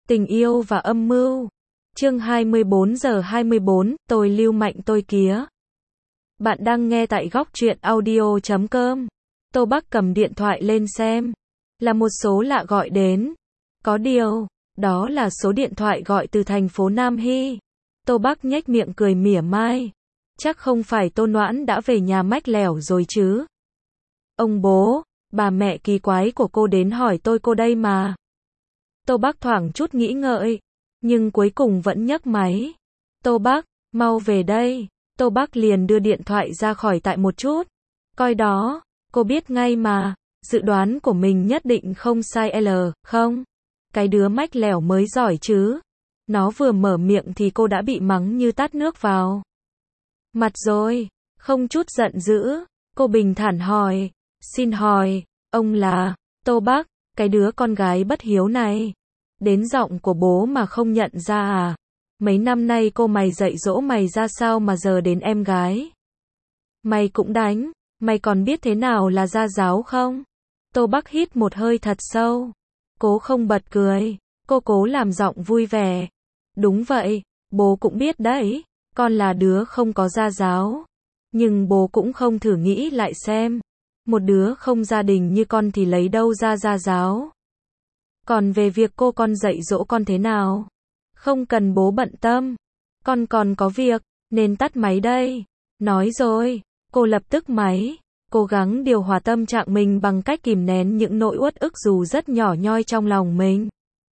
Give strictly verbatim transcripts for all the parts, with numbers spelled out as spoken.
Tình yêu và âm mưu. Chương hai mươi bốn giờ hai mươi bốn, tôi lưu mạnh tôi kía. Bạn đang nghe tại góc truyện audio chấm com. Tô Bắc cầm điện thoại lên xem. Là một số lạ gọi đến. Có điều, đó là số điện thoại gọi từ thành phố Nam Hy. Tô Bắc nhếch miệng cười mỉa mai. Chắc không phải Tô Noãn đã về nhà mách lẻo rồi chứ. Ông bố, bà mẹ kỳ quái của cô đến hỏi tôi cô đây mà. Tô Bắc thoảng chút nghĩ ngợi, nhưng cuối cùng vẫn nhấc máy. Tô Bắc, mau về đây. Tô Bắc liền đưa điện thoại ra khỏi tại một chút. Coi đó, cô biết ngay mà, dự đoán của mình nhất định không sai l, không? Cái đứa mách lẻo mới giỏi chứ. Nó vừa mở miệng thì cô đã bị mắng như tát nước vào mặt rồi, không chút giận dữ. Cô bình thản hỏi, xin hỏi, ông là Tô Bắc, cái đứa con gái bất hiếu này. Đến giọng của bố mà không nhận ra à? Mấy năm nay cô mày dạy dỗ mày ra sao mà giờ đến em gái mày cũng đánh, mày còn biết thế nào là gia giáo không? Tô Bắc hít một hơi thật sâu, cố không bật cười, cô cố làm giọng vui vẻ. Đúng vậy, bố cũng biết đấy, con là đứa không có gia giáo. Nhưng bố cũng không thử nghĩ lại xem, một đứa không gia đình như con thì lấy đâu ra gia giáo. Còn về việc cô con dạy dỗ con thế nào, không cần bố bận tâm, con còn có việc, nên tắt máy đây. Nói rồi, cô lập tức máy, cố gắng điều hòa tâm trạng mình bằng cách kìm nén những nỗi uất ức dù rất nhỏ nhoi trong lòng mình.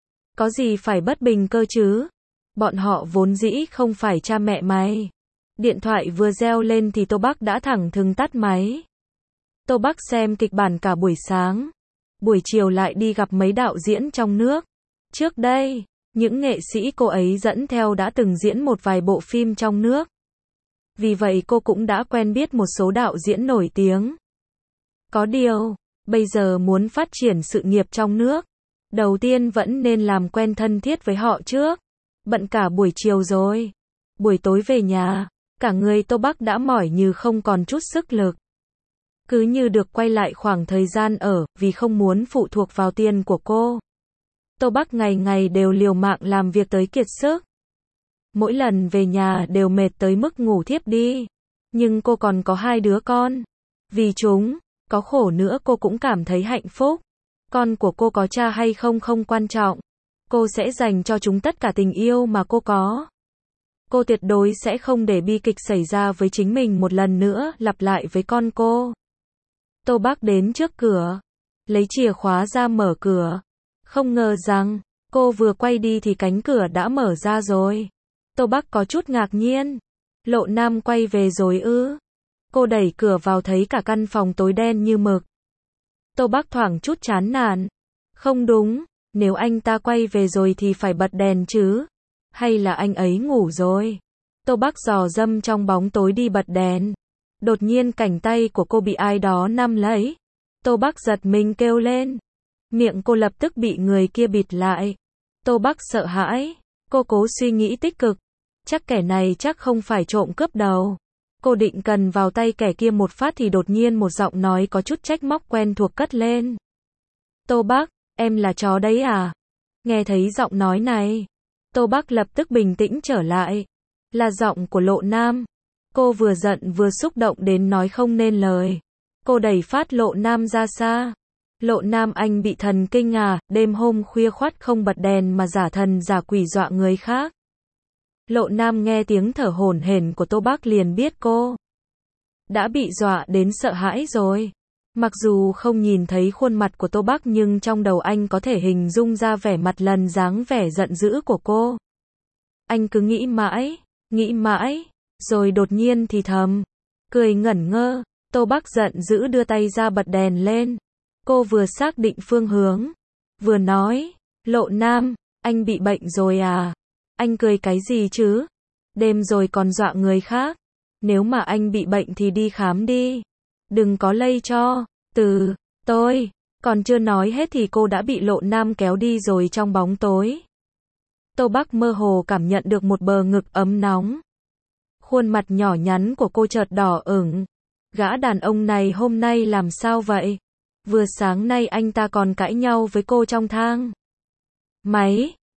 Có gì phải bất bình cơ chứ? Bọn họ vốn dĩ không phải cha mẹ mày. Điện thoại vừa reo lên thì Tô Bắc đã thẳng thừng tắt máy. Tô Bắc xem kịch bản cả buổi sáng. Buổi chiều lại đi gặp mấy đạo diễn trong nước. Trước đây, những nghệ sĩ cô ấy dẫn theo đã từng diễn một vài bộ phim trong nước. Vì vậy cô cũng đã quen biết một số đạo diễn nổi tiếng. Có điều, bây giờ muốn phát triển sự nghiệp trong nước, đầu tiên vẫn nên làm quen thân thiết với họ trước. Bận cả buổi chiều rồi. Buổi tối về nhà, cả người Tô Bắc đã mỏi như không còn chút sức lực. Cứ như được quay lại khoảng thời gian ở, vì không muốn phụ thuộc vào tiền của cô. Tô Bắc ngày ngày đều liều mạng làm việc tới kiệt sức. Mỗi lần về nhà đều mệt tới mức ngủ thiếp đi. Nhưng cô còn có hai đứa con. Vì chúng, có khổ nữa cô cũng cảm thấy hạnh phúc. Con của cô có cha hay không không quan trọng. Cô sẽ dành cho chúng tất cả tình yêu mà cô có. Cô tuyệt đối sẽ không để bi kịch xảy ra với chính mình một lần nữa lặp lại với con cô. Tô Bắc đến trước cửa, lấy chìa khóa ra mở cửa. Không ngờ rằng, cô vừa quay đi thì cánh cửa đã mở ra rồi. Tô Bắc có chút ngạc nhiên. Lộ Nam quay về rồi ư? Cô đẩy cửa vào thấy cả căn phòng tối đen như mực. Tô Bắc thoảng chút chán nản. Không đúng, nếu anh ta quay về rồi thì phải bật đèn chứ. Hay là anh ấy ngủ rồi? Tô Bắc dò dâm trong bóng tối đi bật đèn. Đột nhiên cánh tay của cô bị ai đó nắm lấy. Tô Bắc giật mình kêu lên. Miệng cô lập tức bị người kia bịt lại. Tô Bắc sợ hãi. Cô cố suy nghĩ tích cực. Chắc kẻ này chắc không phải trộm cướp đâu. Cô định cần vào tay kẻ kia một phát thì đột nhiên một giọng nói có chút trách móc quen thuộc cất lên. Tô Bắc, em là chó đấy à? Nghe thấy giọng nói này, Tô Bắc lập tức bình tĩnh trở lại. Là giọng của Lộ Nam. Cô vừa giận vừa xúc động đến nói không nên lời. Cô đẩy phát Lộ Nam ra xa. Lộ Nam, anh bị thần kinh à? Đêm hôm khuya khoắt không bật đèn mà giả thần giả quỷ dọa người khác. Lộ Nam nghe tiếng thở hổn hển của Tô Bắc liền biết cô đã bị dọa đến sợ hãi rồi. Mặc dù không nhìn thấy khuôn mặt của Tô Bắc nhưng trong đầu anh có thể hình dung ra vẻ mặt lần dáng vẻ giận dữ của cô. Anh cứ nghĩ mãi, nghĩ mãi, rồi đột nhiên thì thầm, cười ngẩn ngơ. Tô Bắc giận dữ đưa tay ra bật đèn lên. Cô vừa xác định phương hướng, vừa nói, Lộ Nam, anh bị bệnh rồi à? Anh cười cái gì chứ? Đêm rồi còn dọa người khác. Nếu mà anh bị bệnh thì đi khám đi. Đừng có lây cho. Từ, tôi, còn chưa nói hết thì cô đã bị Lộ Nam kéo đi rồi trong bóng tối. Tô Bắc mơ hồ cảm nhận được một bờ ngực ấm nóng. Khuôn mặt nhỏ nhắn của cô chợt đỏ ửng. Gã đàn ông này hôm nay làm sao vậy? Vừa sáng nay anh ta còn cãi nhau với cô trong thang máy.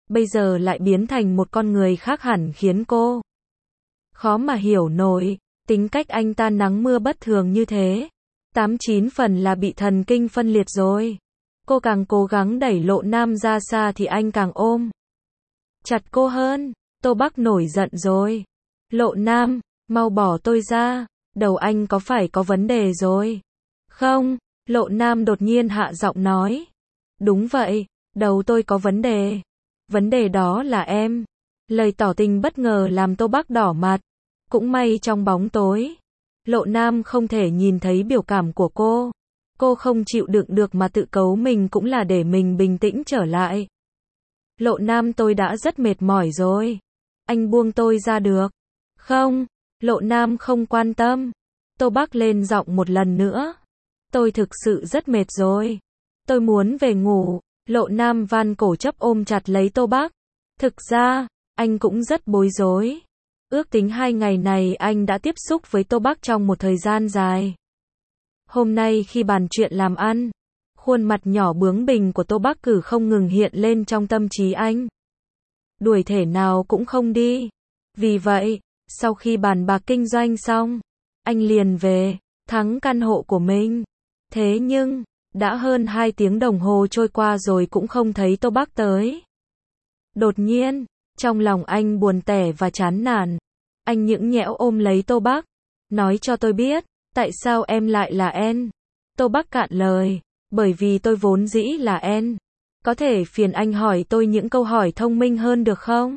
bây giờ lại biến thành một con người khác hẳn khiến cô khó mà hiểu nổi. Tính cách anh ta nắng mưa bất thường như thế, tám chín phần là bị thần kinh phân liệt rồi. Cô càng cố gắng đẩy Lộ Nam ra xa thì anh càng ôm chặt cô hơn. Tô Bắc nổi giận rồi. Lộ Nam, mau bỏ tôi ra, đầu anh có phải có vấn đề rồi? Không, Lộ Nam đột nhiên hạ giọng nói. Đúng vậy, đầu tôi có vấn đề. Vấn đề đó là em. Lời tỏ tình bất ngờ làm Tô Bắc đỏ mặt. Cũng may trong bóng tối, Lộ Nam không thể nhìn thấy biểu cảm của cô. Cô không chịu đựng được mà tự cấu mình cũng là để mình bình tĩnh trở lại. Lộ Nam, tôi đã rất mệt mỏi rồi. Anh buông tôi ra được không? Lộ Nam không quan tâm. Tô Bắc lên giọng một lần nữa. Tôi thực sự rất mệt rồi. Tôi muốn về ngủ. Lộ Nam van cổ chấp ôm chặt lấy Tô Bắc. Thực ra, anh cũng rất bối rối. Ước tính hai ngày này anh đã tiếp xúc với Tô Bắc trong một thời gian dài. Hôm nay khi bàn chuyện làm ăn, khuôn mặt nhỏ bướng bỉnh của Tô Bắc cử không ngừng hiện lên trong tâm trí anh. Đuổi thể nào cũng không đi. Vì vậy, sau khi bàn bạc kinh doanh xong, anh liền về, thắng căn hộ của mình. Thế nhưng, đã hơn hai tiếng đồng hồ trôi qua rồi cũng không thấy Tô Bắc tới. Đột nhiên, trong lòng anh buồn tẻ và chán nản. Anh nhõng nhẽo ôm lấy Tô Bắc. Nói cho tôi biết, tại sao em lại là En? Tô Bắc cạn lời. Bởi vì tôi vốn dĩ là En. Có thể phiền anh hỏi tôi những câu hỏi thông minh hơn được không?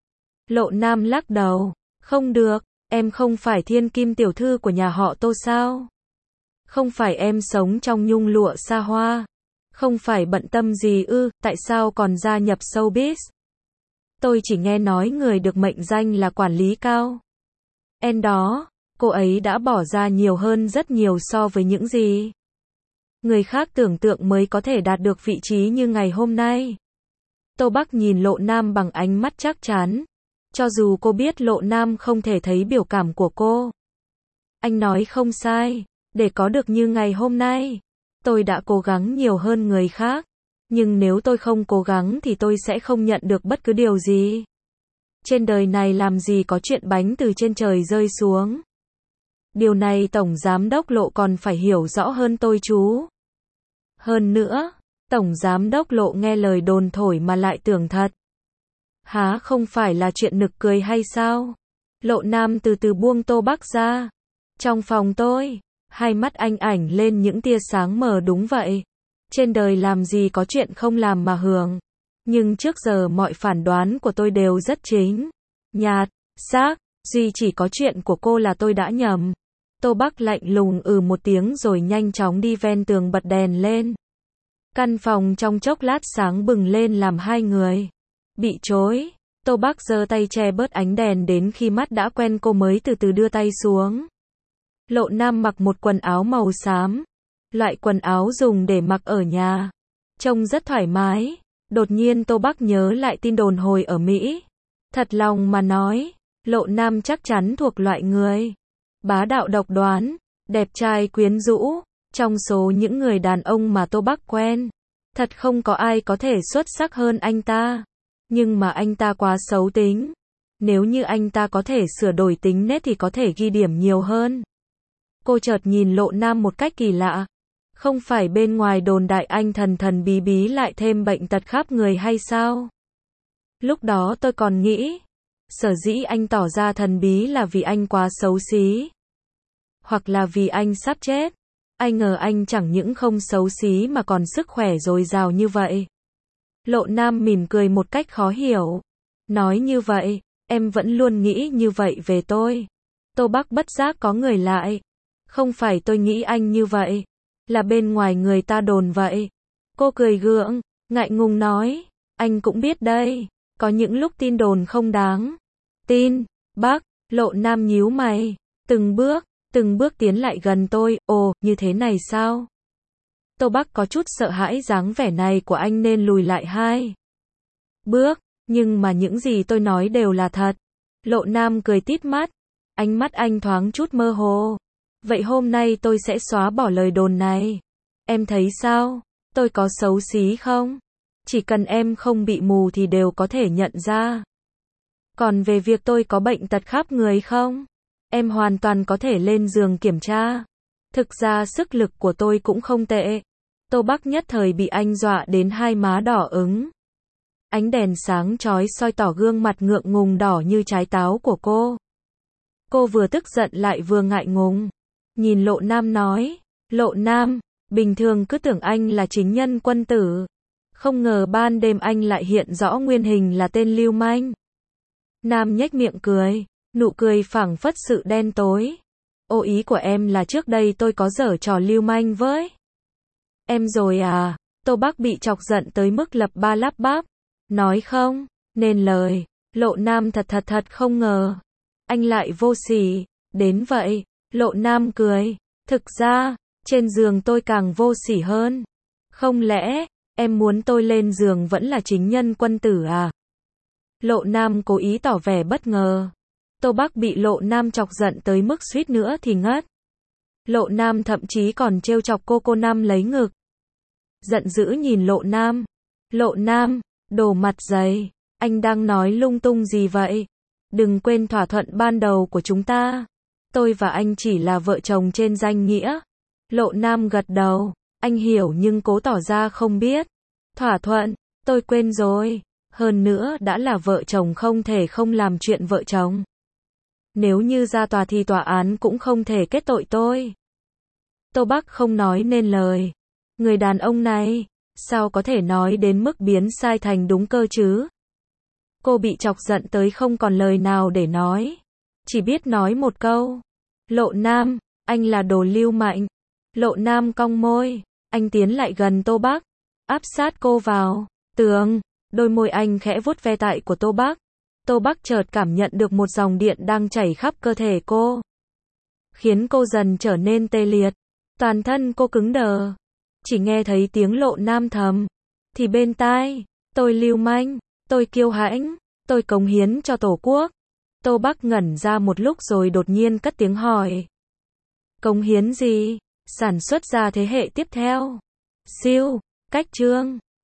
Lộ Nam lắc đầu. Không được, em không phải thiên kim tiểu thư của nhà họ Tô sao? Không phải em sống trong nhung lụa xa hoa? Không phải bận tâm gì ư, tại sao còn gia nhập showbiz? Tôi chỉ nghe nói người được mệnh danh là quản lý cao En đó, cô ấy đã bỏ ra nhiều hơn rất nhiều so với những gì người khác tưởng tượng mới có thể đạt được vị trí như ngày hôm nay. Tô Bắc nhìn Lộ Nam bằng ánh mắt chắc chắn. Cho dù cô biết Lộ Nam không thể thấy biểu cảm của cô. Anh nói không sai, để có được như ngày hôm nay, tôi đã cố gắng nhiều hơn người khác. Nhưng nếu tôi không cố gắng thì tôi sẽ không nhận được bất cứ điều gì. Trên đời này làm gì có chuyện bánh từ trên trời rơi xuống. Điều này Tổng Giám đốc Lộ còn phải hiểu rõ hơn tôi chú. Hơn nữa, Tổng Giám đốc Lộ nghe lời đồn thổi mà lại tưởng thật. Há không phải là chuyện nực cười hay sao? Lộ Nam từ từ buông Tô Bắc ra. Trong phòng tôi, hai mắt anh ảnh lên những tia sáng mờ. Đúng vậy. Trên đời làm gì có chuyện không làm mà hưởng. Nhưng trước giờ mọi phán đoán của tôi đều rất chính nhạt, xác, duy chỉ có chuyện của cô là tôi đã nhầm. Tô Bắc lạnh lùng ừ một tiếng rồi nhanh chóng đi ven tường bật đèn lên. Căn phòng trong chốc lát sáng bừng lên làm hai người bị chối. Tô Bắc giơ tay che bớt ánh đèn đến khi mắt đã quen cô mới từ từ đưa tay xuống. Lộ Nam mặc một quần áo màu xám. Loại quần áo dùng để mặc ở nhà. Trông rất thoải mái. Đột nhiên Tô Bắc nhớ lại tin đồn hồi ở Mỹ. Thật lòng mà nói, Lộ Nam chắc chắn thuộc loại người bá đạo độc đoán, đẹp trai quyến rũ. Trong số những người đàn ông mà Tô Bắc quen, thật không có ai có thể xuất sắc hơn anh ta. Nhưng mà anh ta quá xấu tính. Nếu như anh ta có thể sửa đổi tính nết thì có thể ghi điểm nhiều hơn. Cô chợt nhìn Lộ Nam một cách kỳ lạ. Không phải bên ngoài đồn đại anh thần thần bí bí lại thêm bệnh tật khắp người hay sao? Lúc đó tôi còn nghĩ, sở dĩ anh tỏ ra thần bí là vì anh quá xấu xí. Hoặc là vì anh sắp chết. Ai ngờ anh chẳng những không xấu xí mà còn sức khỏe dồi dào như vậy. Lộ Nam mỉm cười một cách khó hiểu. Nói như vậy, em vẫn luôn nghĩ như vậy về tôi. Tô Bắc bất giác có người lại. Không phải tôi nghĩ anh như vậy. Là bên ngoài người ta đồn vậy. Cô cười gượng, ngại ngùng nói. Anh cũng biết đây. Có những lúc tin đồn không đáng tin. Bác, Lộ Nam nhíu mày. Từng bước, từng bước tiến lại gần tôi. Ồ, như thế này sao? Tô Bắc có chút sợ hãi dáng vẻ này của anh nên lùi lại hai bước. Nhưng mà những gì tôi nói đều là thật. Lộ Nam cười tít mắt. Ánh mắt anh thoáng chút mơ hồ. Vậy hôm nay tôi sẽ xóa bỏ lời đồn này. Em thấy sao? Tôi có xấu xí không? Chỉ cần em không bị mù thì đều có thể nhận ra. Còn về việc tôi có bệnh tật khắp người không? Em hoàn toàn có thể lên giường kiểm tra. Thực ra sức lực của tôi cũng không tệ. Tô Bắc nhất thời bị anh dọa đến hai má đỏ ửng. Ánh đèn sáng chói soi tỏ gương mặt ngượng ngùng đỏ như trái táo của cô. Cô vừa tức giận lại vừa ngại ngùng. Nhìn Lộ Nam nói, Lộ Nam, bình thường cứ tưởng anh là chính nhân quân tử. Không ngờ ban đêm anh lại hiện rõ nguyên hình là tên lưu manh. Nam nhếch miệng cười, nụ cười phảng phất sự đen tối. Ô, ý của em là trước đây tôi có giở trò lưu manh với em rồi à? Tô Bắc bị chọc giận tới mức lập ba lắp bắp. Nói không nên lời. Lộ Nam thật thật thật không ngờ anh lại vô sỉ đến vậy. Lộ Nam cười, thực ra trên giường tôi càng vô sỉ hơn. Không lẽ em muốn tôi lên giường vẫn là chính nhân quân tử à? Lộ Nam cố ý tỏ vẻ bất ngờ. Tô Bắc bị Lộ Nam chọc giận tới mức suýt nữa thì ngất. Lộ Nam thậm chí còn trêu chọc cô cô Nam lấy ngực. Giận dữ nhìn Lộ Nam. Lộ Nam, đồ mặt dày, anh đang nói lung tung gì vậy? Đừng quên thỏa thuận ban đầu của chúng ta. Tôi và anh chỉ là vợ chồng trên danh nghĩa. Lộ Nam gật đầu, anh hiểu nhưng cố tỏ ra không biết. Thỏa thuận, tôi quên rồi. Hơn nữa đã là vợ chồng không thể không làm chuyện vợ chồng. Nếu như ra tòa thì tòa án cũng không thể kết tội tôi. Tô Bắc không nói nên lời. Người đàn ông này, sao có thể nói đến mức biến sai thành đúng cơ chứ? Cô bị chọc giận tới không còn lời nào để nói. Chỉ biết nói một câu. Lộ Nam, anh là đồ lưu manh. Lộ Nam cong môi. Anh tiến lại gần Tô Bắc. Áp sát cô vào tường. Đôi môi anh khẽ vuốt ve tại của Tô Bắc. Tô Bắc chợt cảm nhận được một dòng điện đang chảy khắp cơ thể cô. Khiến cô dần trở nên tê liệt. Toàn thân cô cứng đờ. Chỉ nghe thấy tiếng Lộ Nam thầm. Thì bên tai, tôi lưu manh, tôi kiêu hãnh, tôi cống hiến cho Tổ quốc. Tô Bắc ngẩn ra một lúc rồi đột nhiên cất tiếng hỏi. Cống hiến gì? Sản xuất ra thế hệ tiếp theo. Siêu, cách chương.